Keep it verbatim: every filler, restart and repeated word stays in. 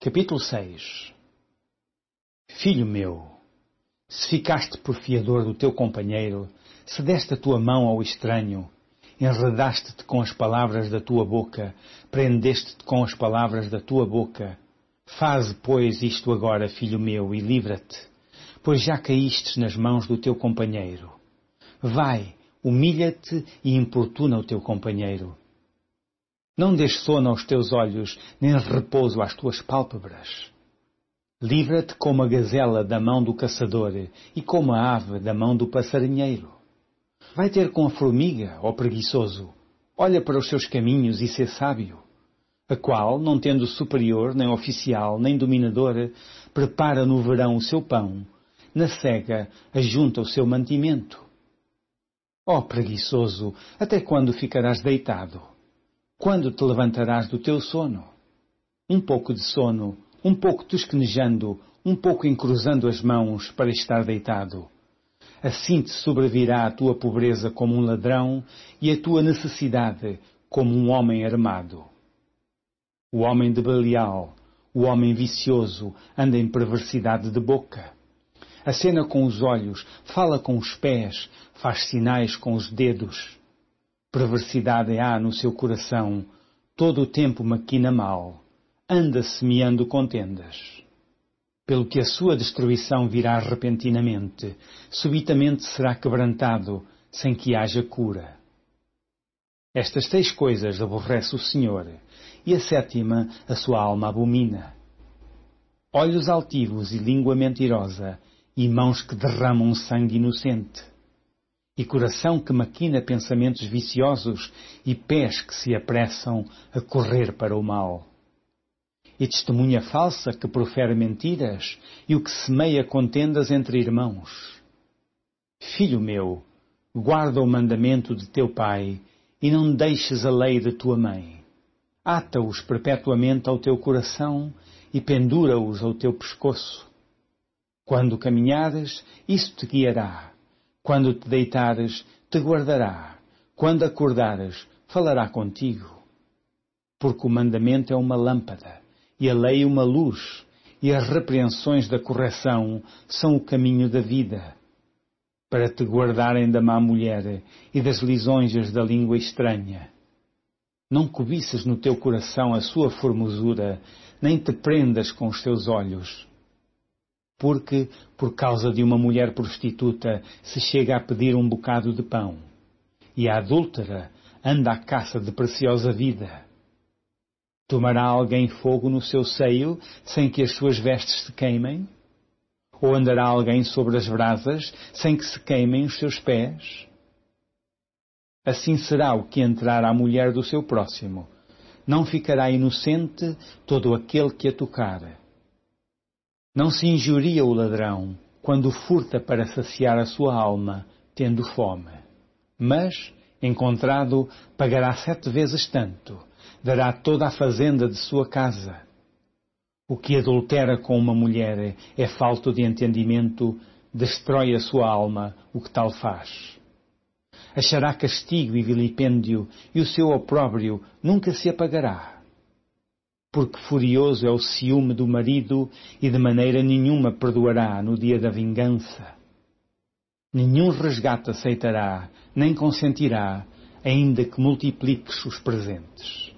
Capítulo seis. Filho meu, se ficaste por fiador do teu companheiro, se deste a tua mão ao estranho, enredaste-te com as palavras da tua boca, prendeste-te com as palavras da tua boca, faze, pois, isto agora, filho meu, e livra-te, pois já caístes nas mãos do teu companheiro. Vai, humilha-te e importuna o teu companheiro. Não dês sono aos teus olhos, nem repouso às tuas pálpebras. Livra-te como a gazela da mão do caçador e como a ave da mão do passarinheiro. Vai ter com a formiga, ó preguiçoso, olha para os seus caminhos e sê sábio, a qual, não tendo superior, nem oficial, nem dominador, prepara no verão o seu pão, na cega ajunta o seu mantimento. Ó preguiçoso, até quando ficarás deitado? Quando te levantarás do teu sono? Um pouco de sono, um pouco tosquenejando, um pouco encruzando as mãos para estar deitado. Assim te sobrevirá a tua pobreza como um ladrão e a tua necessidade como um homem armado. O homem de Belial, o homem vicioso, anda em perversidade de boca. Acena com os olhos, fala com os pés, faz sinais com os dedos. Perversidade há no seu coração, todo o tempo maquina mal, anda semeando contendas. Pelo que a sua destruição virá repentinamente, subitamente será quebrantado, sem que haja cura. Estas seis coisas aborrece o Senhor, e a sétima a sua alma abomina. Olhos altivos e língua mentirosa, e mãos que derramam sangue inocente. E coração que maquina pensamentos viciosos, e pés que se apressam a correr para o mal. E testemunha falsa que profere mentiras, e o que semeia contendas entre irmãos. Filho meu, guarda o mandamento de teu pai, e não deixes a lei de tua mãe. Ata-os perpetuamente ao teu coração, e pendura-os ao teu pescoço. Quando caminhares, isso te guiará. Quando te deitares, te guardará. Quando acordares, falará contigo. Porque o mandamento é uma lâmpada, e a lei uma luz, e as repreensões da correção são o caminho da vida. Para te guardarem da má mulher e das lisonjas da língua estranha. Não cobiças no teu coração a sua formosura, nem te prendas com os teus olhos. Porque, por causa de uma mulher prostituta, se chega a pedir um bocado de pão, e a adúltera anda à caça de preciosa vida. Tomará alguém fogo no seu seio, sem que as suas vestes se queimem? Ou andará alguém sobre as brasas, sem que se queimem os seus pés? Assim será o que entrar à mulher do seu próximo. Não ficará inocente todo aquele que a tocar. Não se injuria o ladrão quando furta para saciar a sua alma, tendo fome. Mas, encontrado, pagará sete vezes tanto, dará toda a fazenda de sua casa. O que adultera com uma mulher é falto de entendimento, destrói a sua alma o que tal faz. Achará castigo e vilipêndio, e o seu opróbrio nunca se apagará. Porque furioso é o ciúme do marido, e de maneira nenhuma perdoará no dia da vingança. Nenhum resgate aceitará, nem consentirá, ainda que multipliques os presentes.